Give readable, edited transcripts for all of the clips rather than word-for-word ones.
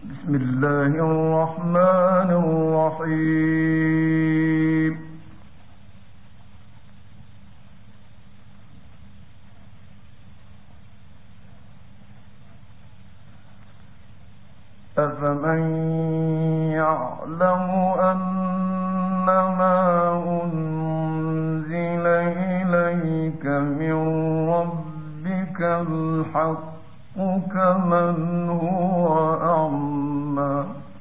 بسم الله الرحمن الرحيم. أفمن يعلم أنما أنزل إليك من ربك الحق كمن هو أعمى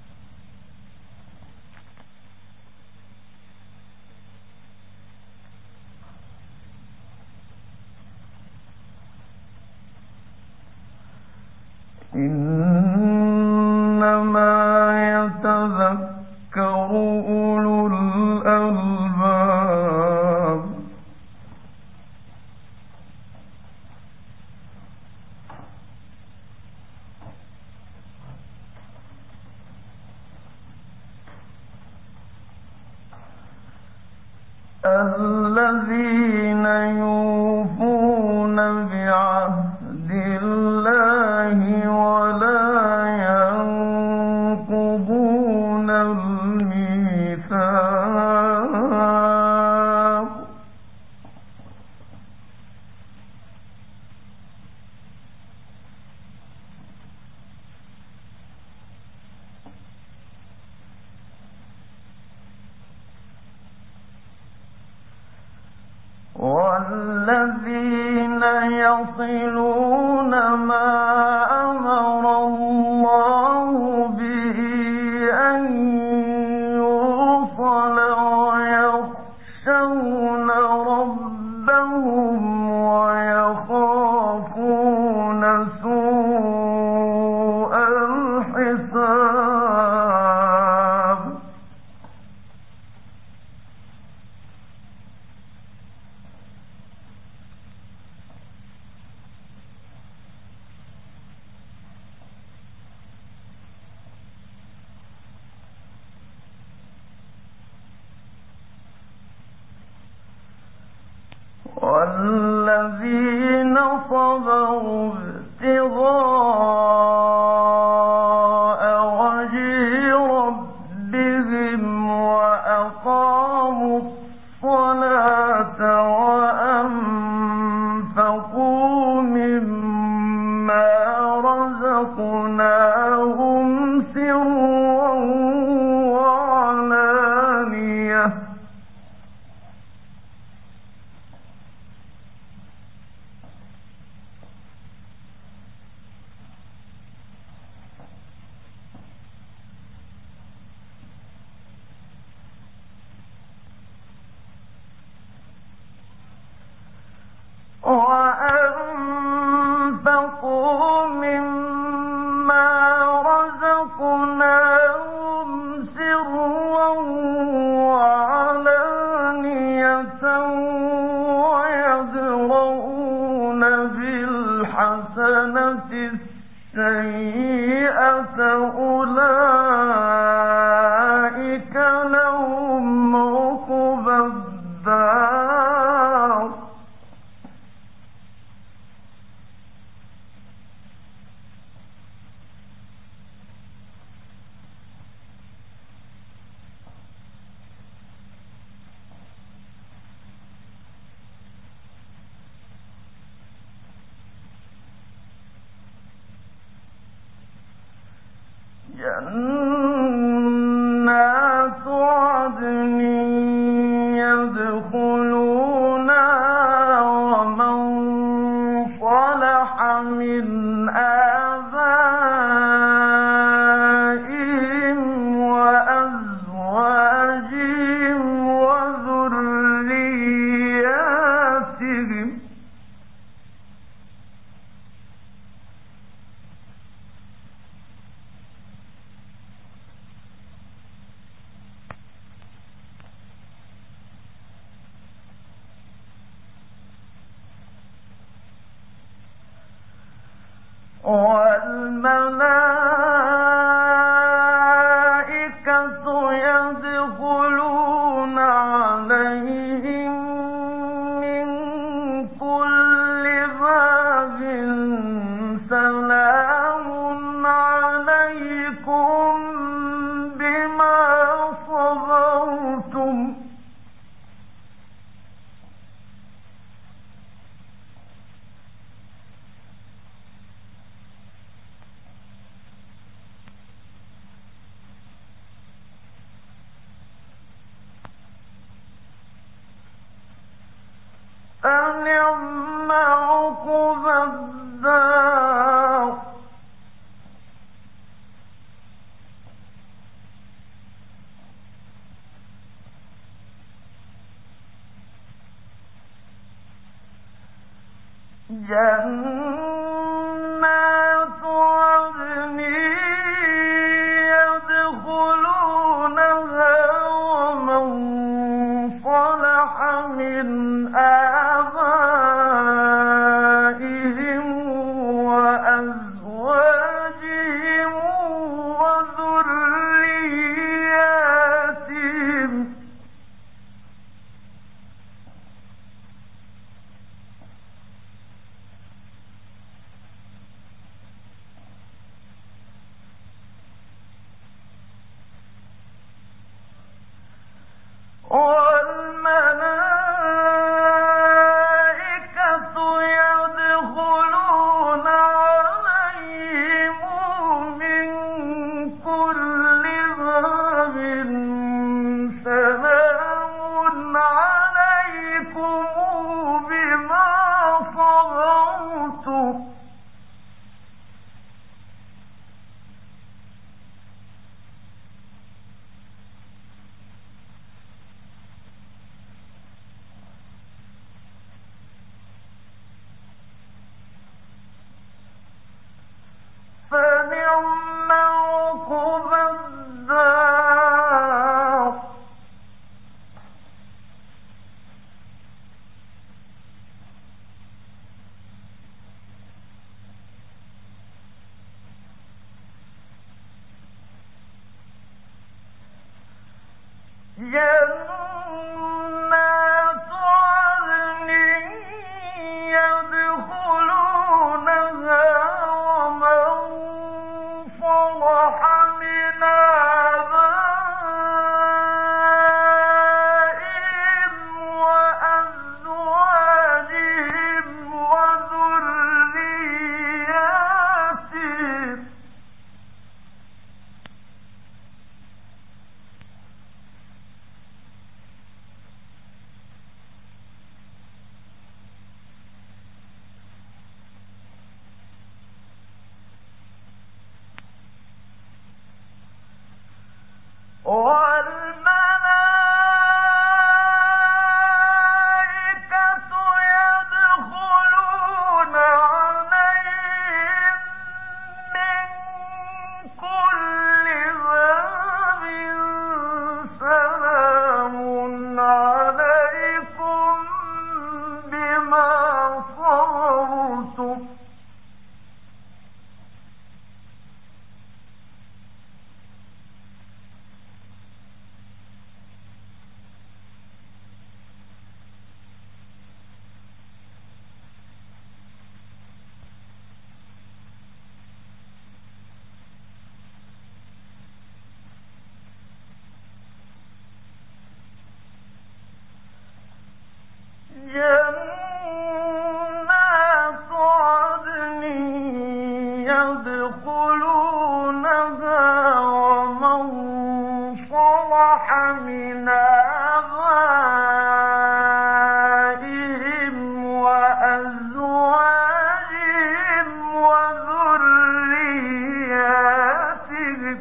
إنما يتذكر أولو الألباب. الذين يوفون بعهد الله ولا ينقضون الميثاق. والذين يصلون ما أمر الله به أن يوصل ويخشون ربهم ويخافون سوء الحساب. والذين صبروا ابتغاء وجه ربهم وأقاموا الصلاة وأنفقوا مما رزقناهم سرا وعلانية وأنفقوا مما رزقناهم سرا وعلانية ويدرؤون بالحسنة السيئة أولئك لهم عقبى الدار. جنات عدن يدخلونها ومن صلح من آبائهم وأزواجهم وذرياتهم والملائكة يدخلون عليهم من كل باب سلام عليكم بما صبرتم فنعم عقبى الدار جنات عدن يدخلونها ومن صلح من آبائهم وأزواجهم وذرياتهم والملائكة يدخلون عليهم من كل باب سلام عليكم بما صبرتم فنعم عقبى الدار جنات عدن يدخلونها ومن صلح من آبائهم وأزواجهم وذرياتهم والملائكة يدخلون عليهم من كل باب سلام عليكم بما صبرتم جنات عدن يدخلونها ومن صلح من آبائهم وأزواجهم وذرياتهم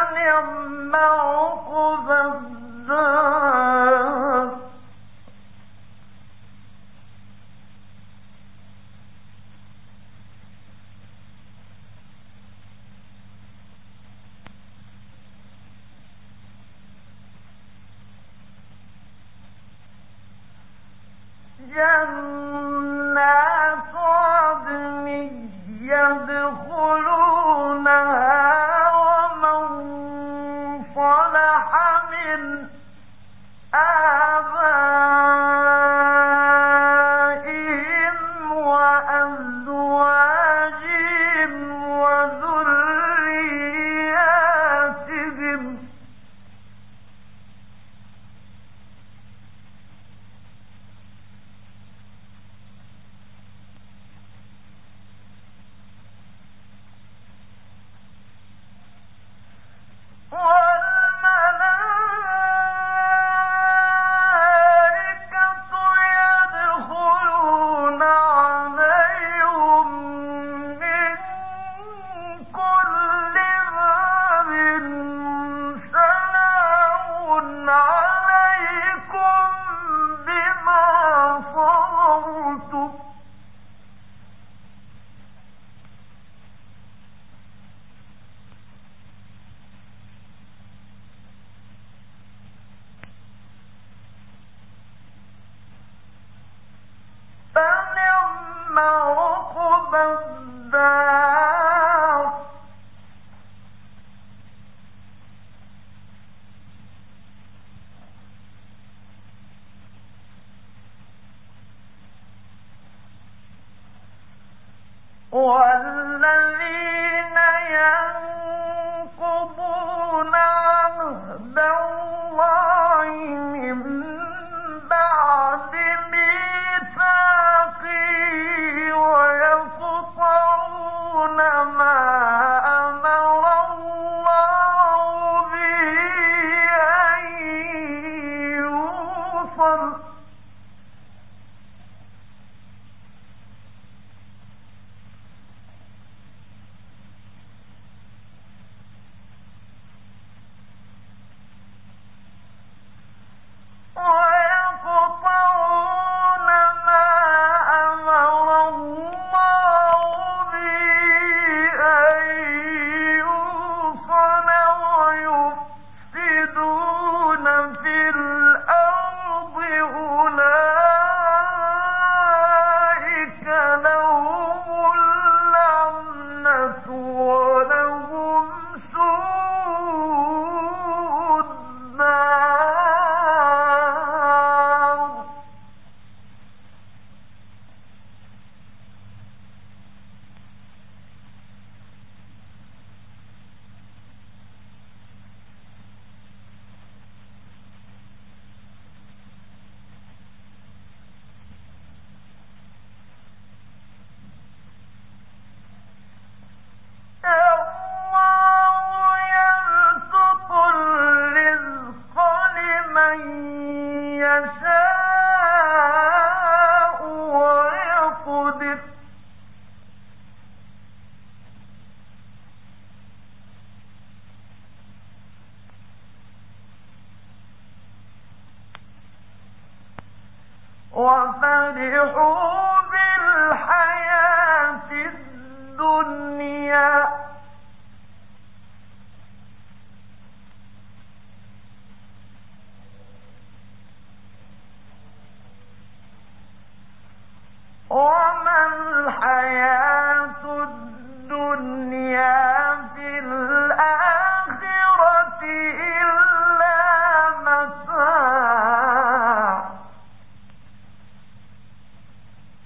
جنات عدن يدخلونها ومن صلح من آبائهم وأزواجهم وذرياتهم والملائكة يدخلون عليهم من كل باب سلام عليكم بما صبرتم فنعم عقبى الدار والذين ينقضون عهد الله من بعد ميثاقه ويقطعون ما أمر الله به أن يوصل ويقطعون ما أمر الله به أن يوصل ويفسدون في الأرض أولئك لهم اللعنة ولهم سوء الدار الله يبسط الرزق لمن يشاء ويقدر وفرحوا بالحياة الدنيا وما الحياة الدنيا في الآخرة إلا متاع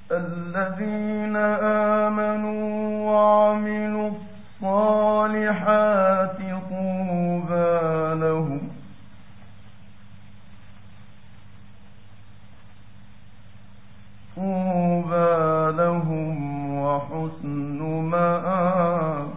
الذين آمنوا وعملوا الصالحات طوبى لهم وحسن مآب.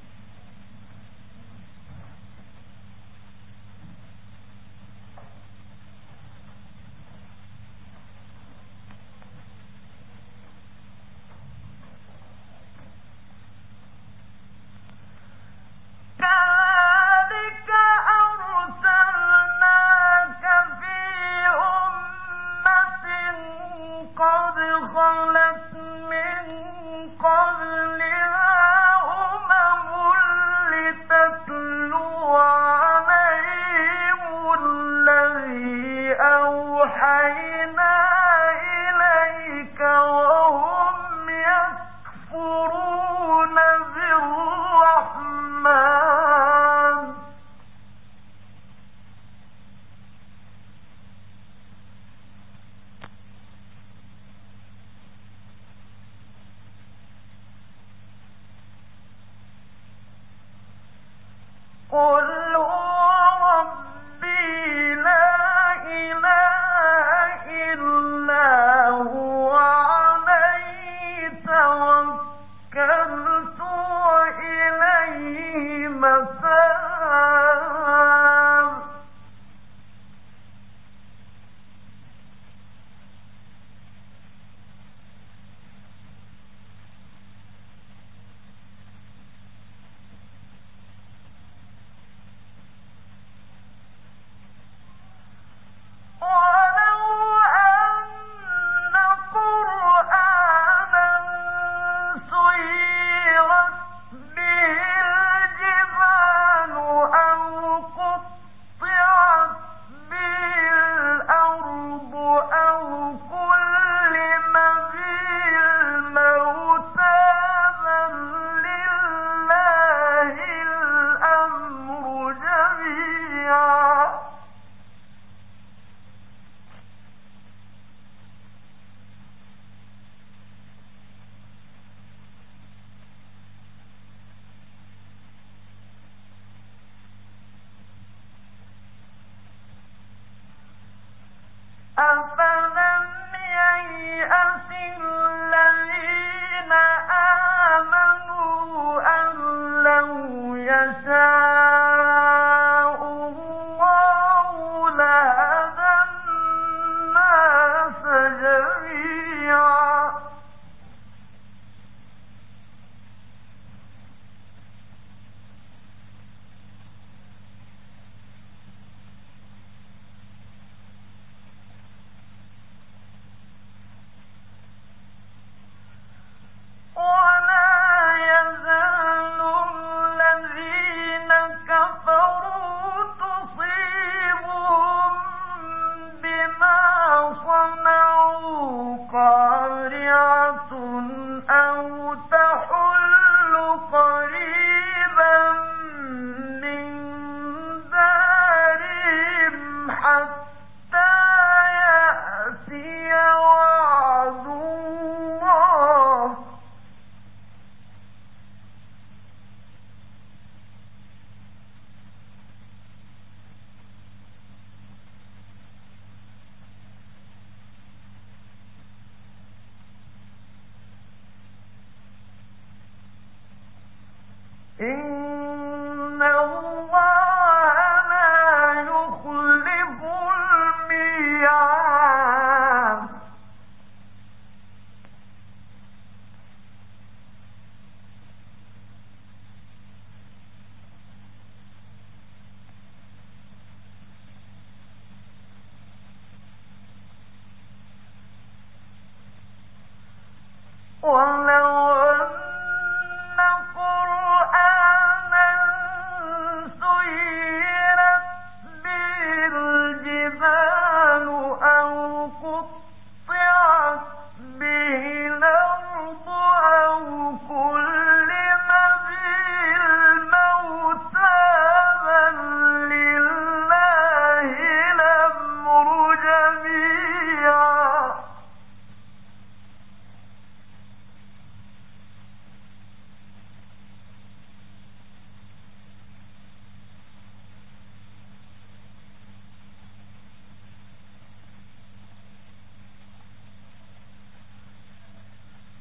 قل هو ربي لا إله إلا هو عليه توكلت وإليه متاب. أفلم ييأس الذين آمنوا أن لو يشاء الله لهدى الناس جميعا. إن الله لا يخلف الميعاد. ولو أن قرآنا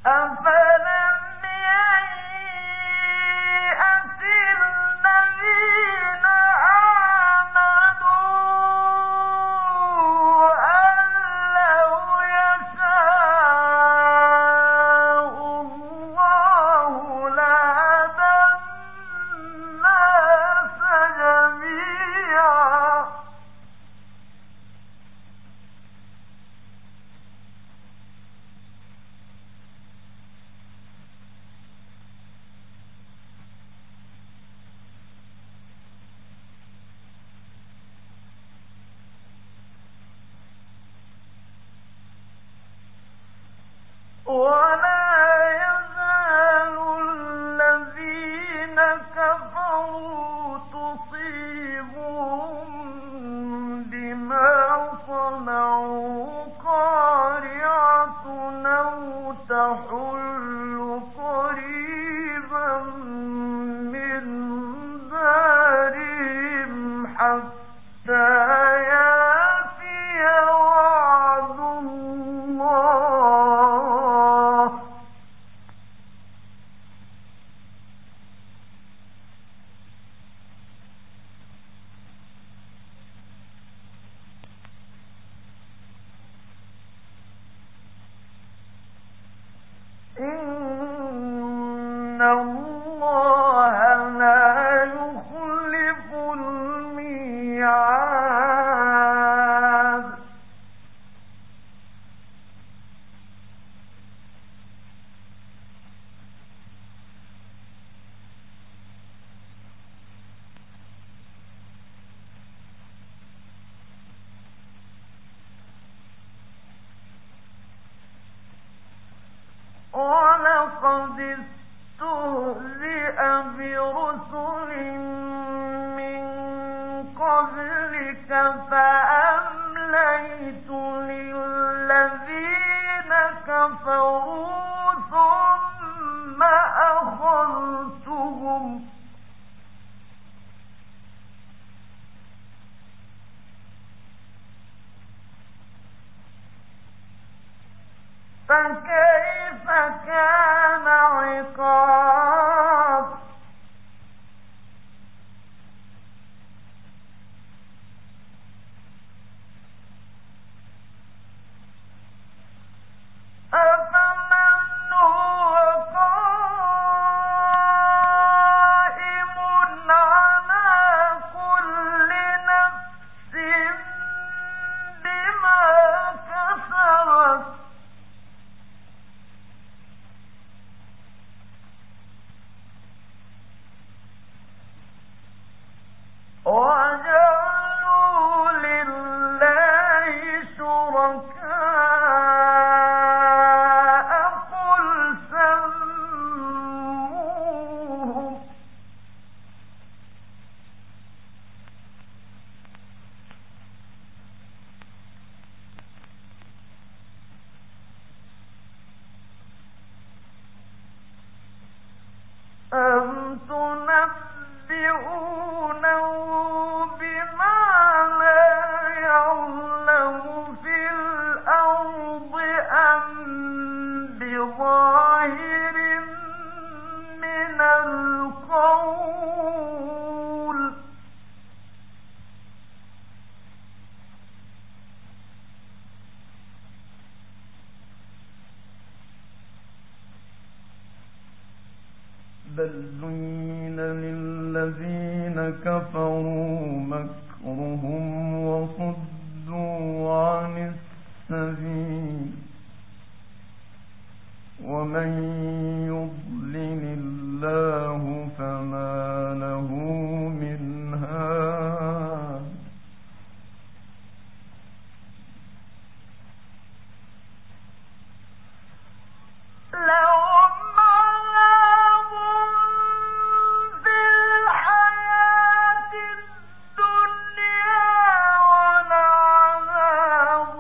إن الله لا يخلف الميعاد ولقد استهزئ برسل من قبلك فأمليت للذين كفروا ثم أخذتهم فكيف كان عقاب أفمن هو قائم على كل نفس بما كسبت وجعلوا لله شركاء قل سموهم أم تنبئونه بما لا يعلم في الأرض أم بظاهر من القول بل زين للذين كفروا مكرهم وصدوا عن السبيل ومن يضلل الله فما له من هاد لهم عذاب في الحياة الدنيا ولعذاب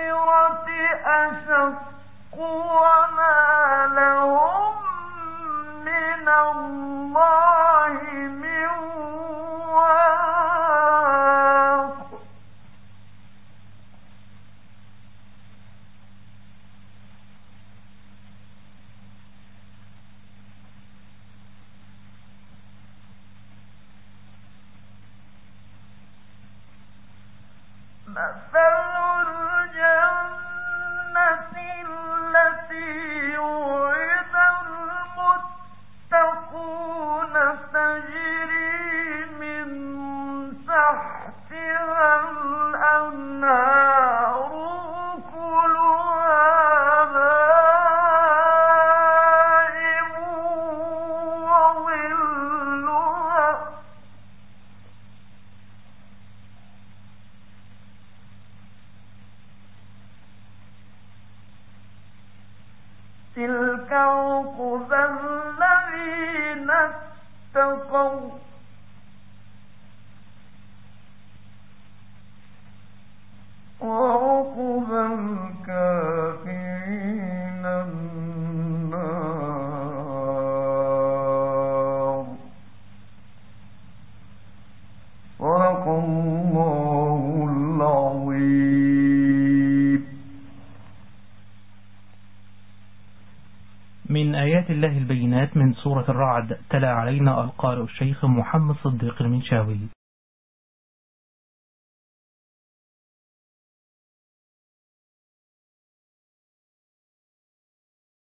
الآخرة أشق وما لهم تلك عقبى الذين اتقوا وعقبى الكافرين النار. صدق الله العظيم. من آيات الله البينات من سورة الرعد، تلا علينا القارئ الشيخ محمد صديق المنشاوي.